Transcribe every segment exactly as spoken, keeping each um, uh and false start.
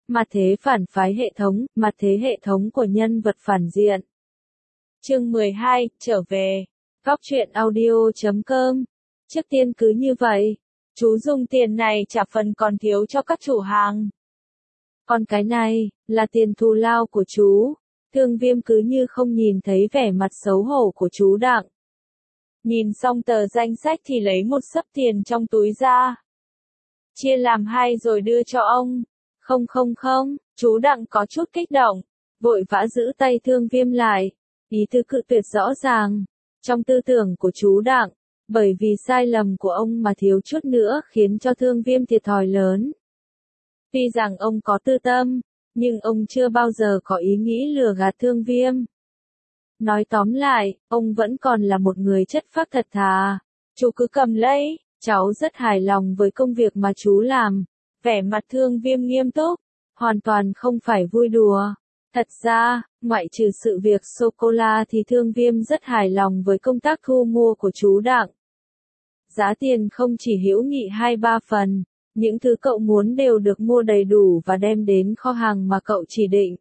Mặt thế phản phái hệ thống, mặt thế hệ thống của nhân vật phản diện. Chương mười hai, trở về. Góc truyện audio chấm com. Trước tiên cứ như vậy, chú dùng tiền này trả phần còn thiếu cho các chủ hàng. Còn cái này, là tiền thù lao của chú. Thương Viêm cứ như không nhìn thấy vẻ mặt xấu hổ của chú Đặng. Nhìn xong tờ danh sách thì lấy một xấp tiền trong túi ra. Chia làm hai rồi đưa cho ông. Không không không, chú Đặng có chút kích động, vội vã giữ tay Thương Viêm lại. Ý tứ cự tuyệt rõ ràng. Trong tư tưởng của chú Đặng, bởi vì sai lầm của ông mà thiếu chút nữa khiến cho Thương Viêm thiệt thòi lớn. Tuy rằng ông có tư tâm, nhưng ông chưa bao giờ có ý nghĩ lừa gạt Thương Viêm. Nói tóm lại, ông vẫn còn là một người chất phác thật thà. Chú cứ cầm lấy, cháu rất hài lòng với công việc mà chú làm. Vẻ mặt Thương Viêm nghiêm túc, hoàn toàn không phải vui đùa. Thật ra, ngoại trừ sự việc sô-cô-la thì Thương Viêm rất hài lòng với công tác thu mua của chú Đặng. Giá tiền không chỉ hữu nghị hai ba phần, những thứ cậu muốn đều được mua đầy đủ và đem đến kho hàng mà cậu chỉ định.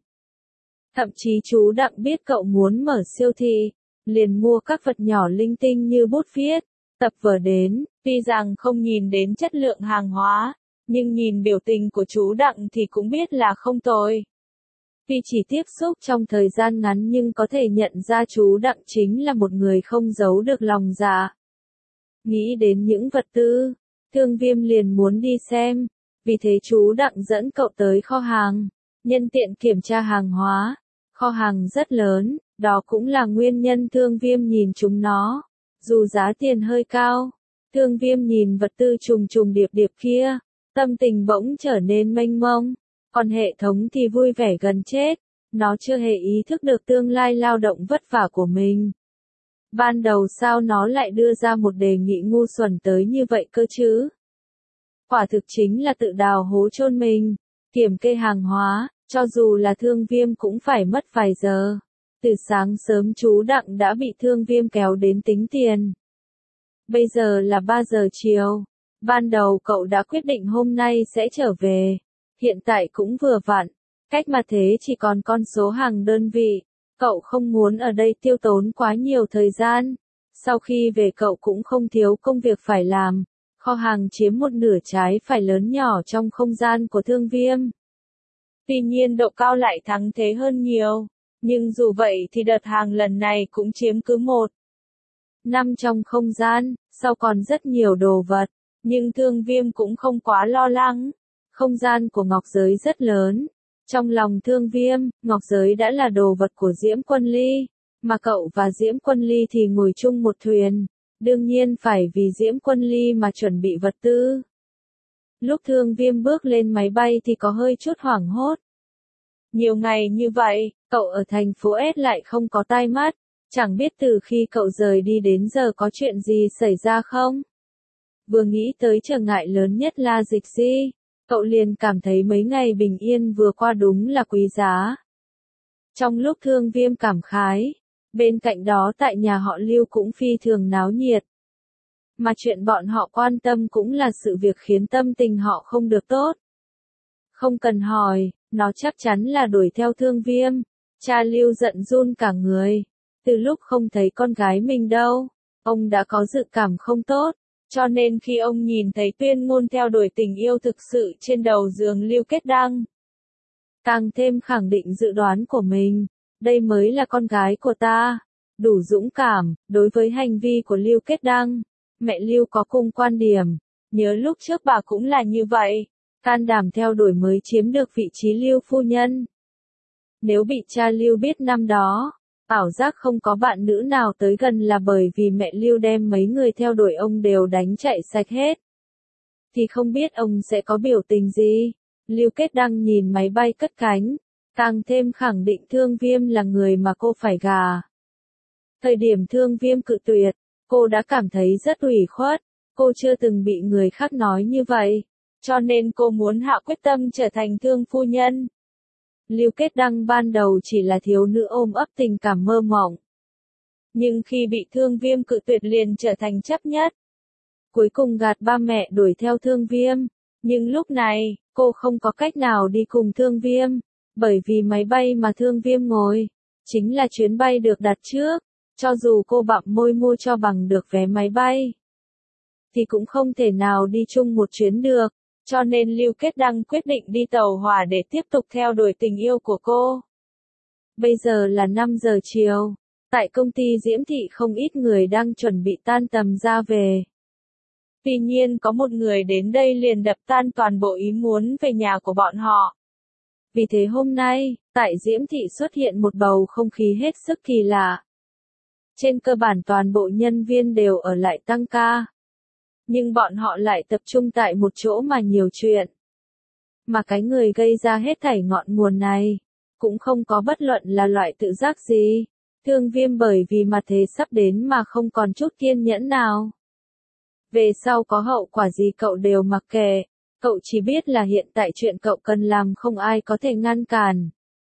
Thậm chí chú Đặng biết cậu muốn mở siêu thị, liền mua các vật nhỏ linh tinh như bút viết, tập vở đến. Tuy rằng không nhìn đến chất lượng hàng hóa, nhưng nhìn biểu tình của chú Đặng thì cũng biết là không tồi. Tuy chỉ tiếp xúc trong thời gian ngắn nhưng có thể nhận ra chú Đặng chính là một người không giấu được lòng dạ. Nghĩ đến những vật tư, Thương Viêm liền muốn đi xem, vì thế chú Đặng dẫn cậu tới kho hàng, nhân tiện kiểm tra hàng hóa. Kho hàng rất lớn, đó cũng là nguyên nhân Thương Viêm nhìn chúng nó. Dù giá tiền hơi cao, Thương Viêm nhìn vật tư trùng trùng điệp điệp kia, tâm tình bỗng trở nên mênh mông. Còn hệ thống thì vui vẻ gần chết, nó chưa hề ý thức được tương lai lao động vất vả của mình. Ban đầu sao nó lại đưa ra một đề nghị ngu xuẩn tới như vậy cơ chứ? Quả thực chính là tự đào hố chôn mình. Kiểm kê hàng hóa, cho dù là Thương Viêm cũng phải mất vài giờ. Từ sáng sớm chú Đặng đã bị Thương Viêm kéo đến tính tiền. Bây giờ là ba giờ chiều. Ban đầu cậu đã quyết định hôm nay sẽ trở về. Hiện tại cũng vừa vặn, cách mà thế chỉ còn con số hàng đơn vị. Cậu không muốn ở đây tiêu tốn quá nhiều thời gian. Sau khi về cậu cũng không thiếu công việc phải làm. Kho hàng chiếm một nửa trái phải lớn nhỏ trong không gian của Thương Viêm. Tuy nhiên độ cao lại thắng thế hơn nhiều. Nhưng dù vậy thì đợt hàng lần này cũng chiếm cứ một năm trong không gian, sau còn rất nhiều đồ vật. Nhưng Thương Viêm cũng không quá lo lắng. Không gian của Ngọc Giới rất lớn. Trong lòng Thương Viêm, Ngọc Giới đã là đồ vật của Diễm Quân Ly. Mà cậu và Diễm Quân Ly thì ngồi chung một thuyền. Đương nhiên phải vì Diễm Quân Ly mà chuẩn bị vật tư. Lúc Thương Viêm bước lên máy bay thì có hơi chút hoảng hốt. Nhiều ngày như vậy, cậu ở thành phố S lại không có tai mắt. Chẳng biết từ khi cậu rời đi đến giờ có chuyện gì xảy ra không? Vừa nghĩ tới trở ngại lớn nhất là Dịch Di, cậu liền cảm thấy mấy ngày bình yên vừa qua đúng là quý giá. Trong lúc Thương Viêm cảm khái, bên cạnh đó tại nhà họ Lưu cũng phi thường náo nhiệt. Mà chuyện bọn họ quan tâm cũng là sự việc khiến tâm tình họ không được tốt. Không cần hỏi, nó chắc chắn là đuổi theo Thương Viêm. Cha Lưu giận run cả người. Từ lúc không thấy con gái mình đâu, ông đã có dự cảm không tốt. Cho nên khi ông nhìn thấy tuyên ngôn theo đuổi tình yêu thực sự trên đầu giường Lưu Kết Đăng, càng thêm khẳng định dự đoán của mình, đây mới là con gái của ta. Đủ dũng cảm, đối với hành vi của Lưu Kết Đăng, mẹ Lưu có cùng quan điểm, nhớ lúc trước bà cũng là như vậy, can đảm theo đuổi mới chiếm được vị trí Lưu phu nhân. Nếu bị cha Lưu biết năm đó, ảo giác không có bạn nữ nào tới gần là bởi vì mẹ Lưu đem mấy người theo đuổi ông đều đánh chạy sạch hết. Thì không biết ông sẽ có biểu tình gì. Lưu Kết Đăng nhìn máy bay cất cánh, càng thêm khẳng định Thương Viêm là người mà cô phải gà. Thời điểm Thương Viêm cự tuyệt, cô đã cảm thấy rất ủy khuất. Cô chưa từng bị người khác nói như vậy, cho nên cô muốn hạ quyết tâm trở thành Thương phu nhân. Lưu Kết Đăng ban đầu chỉ là thiếu nữ ôm ấp tình cảm mơ mộng. Nhưng khi bị Thương Viêm cự tuyệt liền trở thành chấp nhất. Cuối cùng gạt ba mẹ đuổi theo Thương Viêm. Nhưng lúc này, cô không có cách nào đi cùng Thương Viêm, bởi vì máy bay mà Thương Viêm ngồi, chính là chuyến bay được đặt trước, cho dù cô bặm môi mua cho bằng được vé máy bay, thì cũng không thể nào đi chung một chuyến được, cho nên Lưu Kết Đăng quyết định đi tàu hỏa để tiếp tục theo đuổi tình yêu của cô. Bây giờ là năm giờ chiều, tại công ty Diễm Thị không ít người đang chuẩn bị tan tầm ra về. Tuy nhiên có một người đến đây liền đập tan toàn bộ ý muốn về nhà của bọn họ. Vì thế hôm nay, tại Diễm Thị xuất hiện một bầu không khí hết sức kỳ lạ. Trên cơ bản toàn bộ nhân viên đều ở lại tăng ca. Nhưng bọn họ lại tập trung tại một chỗ mà nhiều chuyện. Mà cái người gây ra hết thảy ngọn nguồn này, cũng không có bất luận là loại tự giác gì. Thương Viêm bởi vì mặt thế sắp đến mà không còn chút kiên nhẫn nào. Về sau có hậu quả gì cậu đều mặc kệ, cậu chỉ biết là hiện tại chuyện cậu cần làm không ai có thể ngăn cản.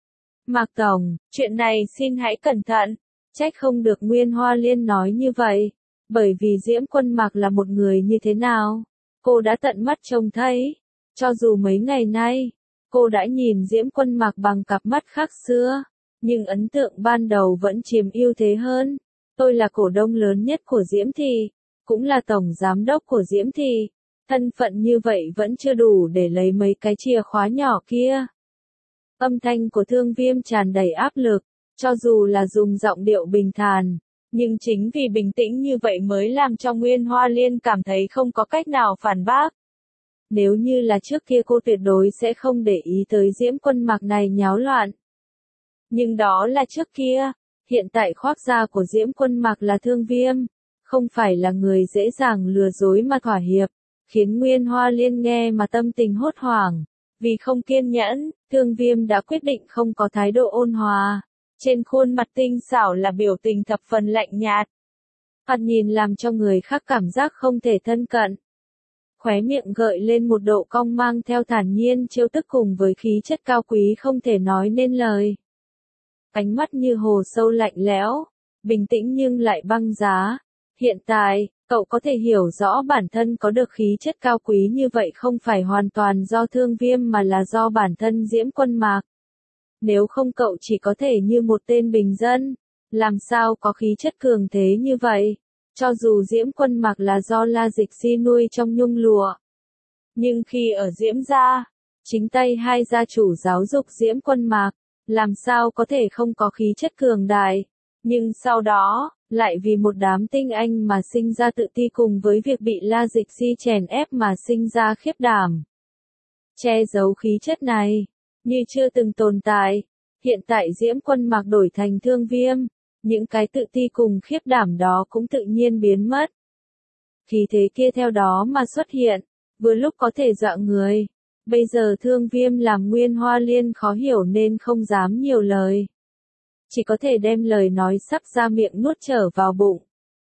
Mạc Tổng, chuyện này xin hãy cẩn thận, trách không được Nguyên Hoa Liên nói như vậy, bởi vì Diễm Quân Mạc là một người như thế nào, cô đã tận mắt trông thấy, cho dù mấy ngày nay, cô đã nhìn Diễm Quân Mạc bằng cặp mắt khác xưa, nhưng ấn tượng ban đầu vẫn chiếm ưu thế hơn. Tôi là cổ đông lớn nhất của Diễm Thị, cũng là tổng giám đốc của Diễm Thị, thân phận như vậy vẫn chưa đủ để lấy mấy cái chìa khóa nhỏ kia. Âm thanh của Thương Viêm tràn đầy áp lực, cho dù là dùng giọng điệu bình thản, nhưng chính vì bình tĩnh như vậy mới làm cho Nguyên Hoa Liên cảm thấy không có cách nào phản bác. Nếu như là trước kia cô tuyệt đối sẽ không để ý tới Diễm Quân Mạc này nháo loạn. Nhưng đó là trước kia, hiện tại khoác da của Diễm Quân Mạc là Thương Viêm, không phải là người dễ dàng lừa dối mà thỏa hiệp, khiến Nguyên Hoa Liên nghe mà tâm tình hốt hoảng. Vì không kiên nhẫn, Thương Viêm đã quyết định không có thái độ ôn hòa. Trên khuôn mặt tinh xảo là biểu tình thập phần lạnh nhạt. Thoạt nhìn làm cho người khác cảm giác không thể thân cận. Khóe miệng gợi lên một độ cong mang theo thản nhiên trêu tức cùng với khí chất cao quý không thể nói nên lời. Ánh mắt như hồ sâu lạnh lẽo, bình tĩnh nhưng lại băng giá. Hiện tại, cậu có thể hiểu rõ bản thân có được khí chất cao quý như vậy không phải hoàn toàn do Thương Viêm mà là do bản thân Diễm Quân Mạc. Nếu không cậu chỉ có thể như một tên bình dân, làm sao có khí chất cường thế như vậy, cho dù Diễm Quân Mạc là do La Dịch Si nuôi trong nhung lụa. Nhưng khi ở Diễm gia, chính tay hai gia chủ giáo dục Diễm Quân Mạc, làm sao có thể không có khí chất cường đại, nhưng sau đó, lại vì một đám tinh anh mà sinh ra tự ti cùng với việc bị La Dịch Si chèn ép mà sinh ra khiếp đảm. Che giấu khí chất này, như chưa từng tồn tại, hiện tại Diễm Quân Mạc đổi thành Thương Viêm, những cái tự ti cùng khiếp đảm đó cũng tự nhiên biến mất. Khí thế kia theo đó mà xuất hiện, vừa lúc có thể dọa người. Bây giờ Thương Viêm làm Nguyên Hoa Liên khó hiểu nên không dám nhiều lời. Chỉ có thể đem lời nói sắp ra miệng nuốt trở vào bụng.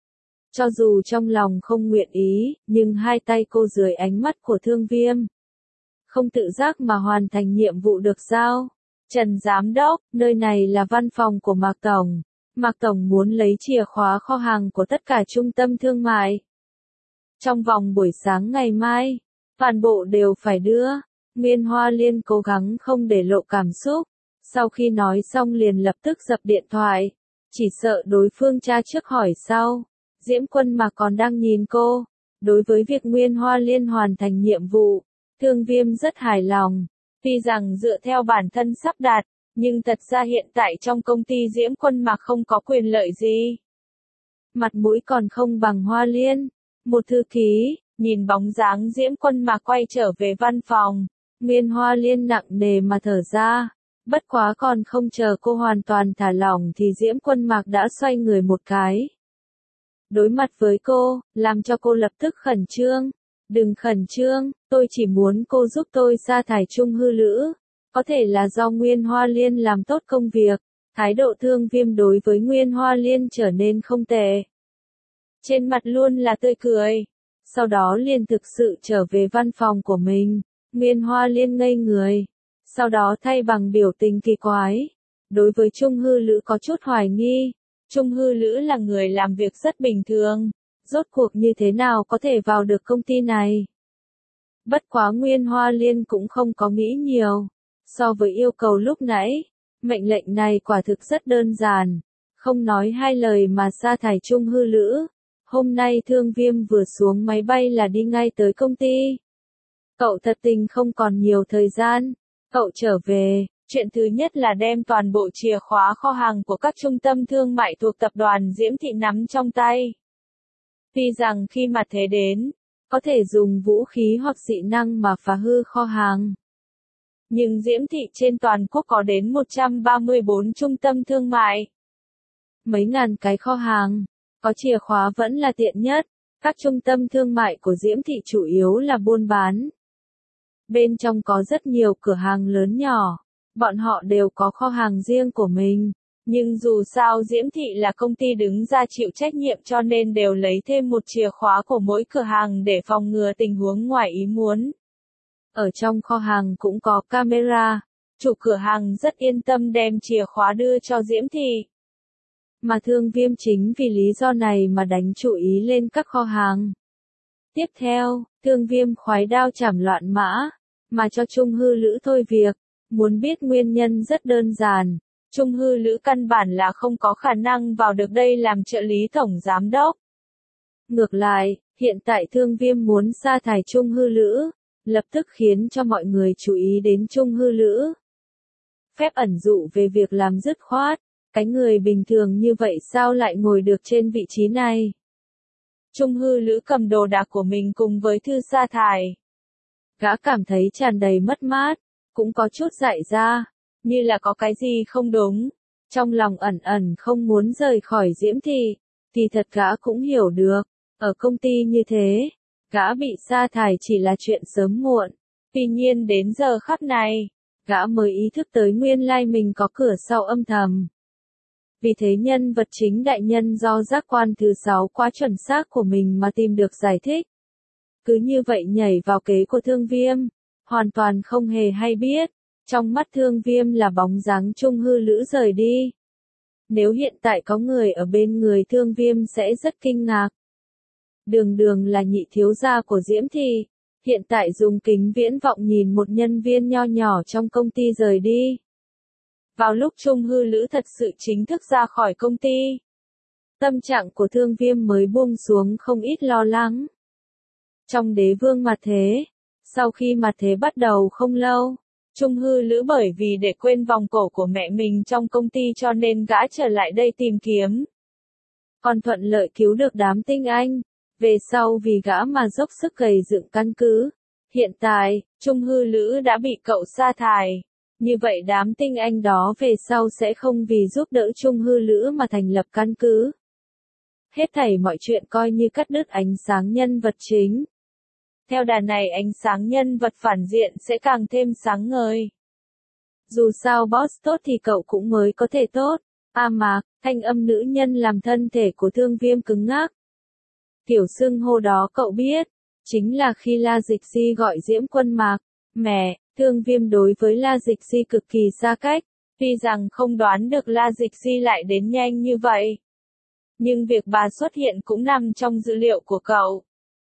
Cho dù trong lòng không nguyện ý, nhưng hai tay cô dưới ánh mắt của Thương Viêm. Không tự giác mà hoàn thành nhiệm vụ được sao? Trần Giám Đốc, nơi này là văn phòng của Mạc Tổng. Mạc Tổng muốn lấy chìa khóa kho hàng của tất cả trung tâm thương mại. Trong vòng buổi sáng ngày mai, toàn bộ đều phải đưa. Nguyên Hoa Liên cố gắng không để lộ cảm xúc. Sau khi nói xong liền lập tức dập điện thoại. Chỉ sợ đối phương tra trước hỏi sau. Diễm Quân Mạc còn đang nhìn cô. Đối với việc Nguyên Hoa Liên hoàn thành nhiệm vụ, Thương Viêm rất hài lòng. Tuy rằng dựa theo bản thân sắp đặt, nhưng thật ra hiện tại trong công ty Diễm Quân Mạc không có quyền lợi gì. Mặt mũi còn không bằng Hoa Liên. Một thư ký, nhìn bóng dáng Diễm Quân Mạc quay trở về văn phòng. Nguyên Hoa Liên nặng nề mà thở ra. Bất quá còn không chờ cô hoàn toàn thả lỏng thì Diễm Quân Mạc đã xoay người một cái. Đối mặt với cô, làm cho cô lập tức khẩn trương. Đừng khẩn trương, tôi chỉ muốn cô giúp tôi sa thải Trung Hư Lữ. Có thể là do Nguyên Hoa Liên làm tốt công việc, thái độ Thương Viêm đối với Nguyên Hoa Liên trở nên không tệ. Trên mặt luôn là tươi cười. Sau đó liền thực sự trở về văn phòng của mình. Nguyên Hoa Liên ngây người. Sau đó thay bằng biểu tình kỳ quái. Đối với Trung Hư Lữ có chút hoài nghi. Trung Hư Lữ là người làm việc rất bình thường. Rốt cuộc như thế nào có thể vào được công ty này? Bất quá Nguyên Hoa Liên cũng không có nghĩ nhiều. So với yêu cầu lúc nãy, mệnh lệnh này quả thực rất đơn giản. Không nói hai lời mà sa thải Trung Hư Lữ. Hôm nay Thương Viêm vừa xuống máy bay là đi ngay tới công ty. Cậu thật tình không còn nhiều thời gian. Cậu trở về, chuyện thứ nhất là đem toàn bộ chìa khóa kho hàng của các trung tâm thương mại thuộc tập đoàn Diễm Thị nắm trong tay. Tuy rằng khi mà thế đến, có thể dùng vũ khí hoặc dị năng mà phá hư kho hàng. Nhưng Diễm Thị trên toàn quốc có đến một trăm ba mươi bốn trung tâm thương mại. Mấy ngàn cái kho hàng, có chìa khóa vẫn là tiện nhất. Các trung tâm thương mại của Diễm Thị chủ yếu là buôn bán. Bên trong có rất nhiều cửa hàng lớn nhỏ. Bọn họ đều có kho hàng riêng của mình. Nhưng dù sao Diễm Thị là công ty đứng ra chịu trách nhiệm cho nên đều lấy thêm một chìa khóa của mỗi cửa hàng để phòng ngừa tình huống ngoài ý muốn. Ở trong kho hàng cũng có camera. Chủ cửa hàng rất yên tâm đem chìa khóa đưa cho Diễm Thị. Mà Thương Viêm chính vì lý do này mà đánh chú ý lên các kho hàng. Tiếp theo, Thương Viêm khoái đao chảm loạn mã, mà cho Trung Hư Lữ thôi việc. Muốn biết nguyên nhân rất đơn giản. Trung Hư Lữ căn bản là không có khả năng vào được đây làm trợ lý tổng giám đốc. Ngược lại, hiện tại Thương Viêm muốn sa thải Trung Hư Lữ, lập tức khiến cho mọi người chú ý đến Trung Hư Lữ. Phép ẩn dụ về việc làm dứt khoát, cái người bình thường như vậy sao lại ngồi được trên vị trí này? Trung Hư Lữ cầm đồ đạc của mình cùng với thư sa thải. Gã cảm thấy tràn đầy mất mát, cũng có chút dại ra, như là có cái gì không đúng. Trong lòng ẩn ẩn không muốn rời khỏi Diễm Thị, thì thật gã cũng hiểu được, ở công ty như thế, gã bị sa thải chỉ là chuyện sớm muộn. Tuy nhiên đến giờ khắc này, gã mới ý thức tới nguyên lai mình có cửa sau âm thầm. Vì thế nhân vật chính đại nhân do giác quan thứ sáu quá chuẩn xác của mình mà tìm được giải thích. Cứ như vậy nhảy vào kế của Thương Viêm, hoàn toàn không hề hay biết, trong mắt Thương Viêm là bóng dáng Trung Hư Lữ rời đi. Nếu hiện tại có người ở bên người Thương Viêm sẽ rất kinh ngạc. Đường đường là nhị thiếu gia của Diễm Thị, hiện tại dùng kính viễn vọng nhìn một nhân viên nho nhỏ trong công ty rời đi. Vào lúc Trung Hư Lữ thật sự chính thức ra khỏi công ty, tâm trạng của Thương Viêm mới buông xuống không ít lo lắng. Trong Đế Vương Mặt Thế, sau khi Mặt Thế bắt đầu không lâu, Trung Hư Lữ bởi vì để quên vòng cổ của mẹ mình trong công ty cho nên gã trở lại đây tìm kiếm. Còn thuận lợi cứu được đám tinh anh, về sau vì gã mà dốc sức gầy dựng căn cứ. Hiện tại, Trung Hư Lữ đã bị cậu sa thải. Như vậy đám tinh anh đó về sau sẽ không vì giúp đỡ Trung Hư Lữ mà thành lập căn cứ. Hết thảy mọi chuyện coi như cắt đứt ánh sáng nhân vật chính. Theo đà này ánh sáng nhân vật phản diện sẽ càng thêm sáng ngời. Dù sao boss tốt thì cậu cũng mới có thể tốt. A Mạc, thanh âm nữ nhân làm thân thể của Thương Viêm cứng ngắc. Kiểu xưng hô đó cậu biết, chính là khi La Dịch Di gọi Diễm Quân Mạc. Mẹ, Thương Viêm đối với La Dịch Di cực kỳ xa cách, tuy rằng không đoán được La Dịch Di lại đến nhanh như vậy. Nhưng việc bà xuất hiện cũng nằm trong dữ liệu của cậu.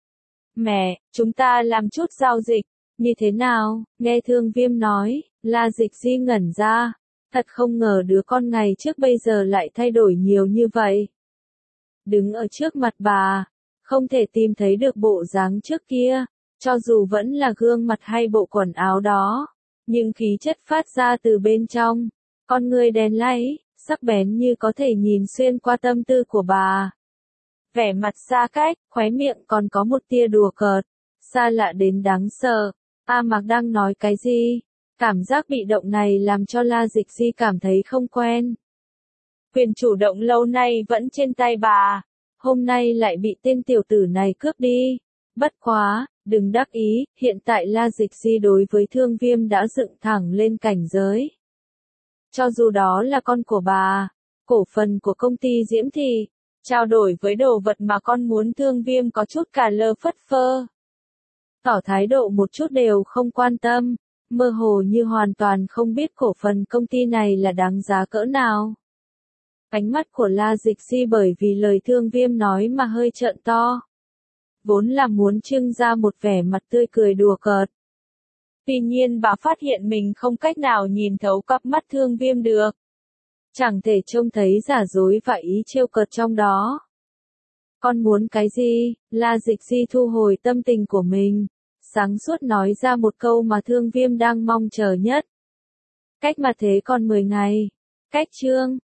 Mẹ, chúng ta làm chút giao dịch, như thế nào? Nghe Thương Viêm nói, La Dịch Di ngẩn ra, thật không ngờ đứa con ngày trước bây giờ lại thay đổi nhiều như vậy. Đứng ở trước mặt bà, không thể tìm thấy được bộ dáng trước kia, cho dù vẫn là gương mặt hay bộ quần áo đó, nhưng khí chất phát ra từ bên trong, con người đen láy, sắc bén như có thể nhìn xuyên qua tâm tư của bà. Vẻ mặt xa cách, khóe miệng còn có một tia đùa cợt, xa lạ đến đáng sợ. A Mạc đang nói cái gì? Cảm giác bị động này làm cho La Dịch Di cảm thấy không quen. Quyền chủ động lâu nay vẫn trên tay bà, hôm nay lại bị tên tiểu tử này cướp đi. Bất quá, đừng đắc ý, hiện tại La Dịch Di đối với Thương Viêm đã dựng thẳng lên cảnh giới. Cho dù đó là con của bà, cổ phần của công ty Diễm Thị, trao đổi với đồ vật mà con muốn, Thương Viêm có chút cả lơ phất phơ. Tỏ thái độ một chút đều không quan tâm, mơ hồ như hoàn toàn không biết cổ phần công ty này là đáng giá cỡ nào. Ánh mắt của La Dịch Di bởi vì lời Thương Viêm nói mà hơi trợn to. vốn là muốn trưng ra một vẻ mặt tươi cười đùa cợt. Tuy nhiên bà phát hiện mình không cách nào nhìn thấu cặp mắt Thương Viêm được. Chẳng thể trông thấy giả dối và ý trêu cợt trong đó. Con muốn cái gì? La Dịch Di thu hồi tâm tình của mình. Sáng suốt nói ra một câu mà Thương Viêm đang mong chờ nhất. Cách mà thế còn mười ngày. Cách chương.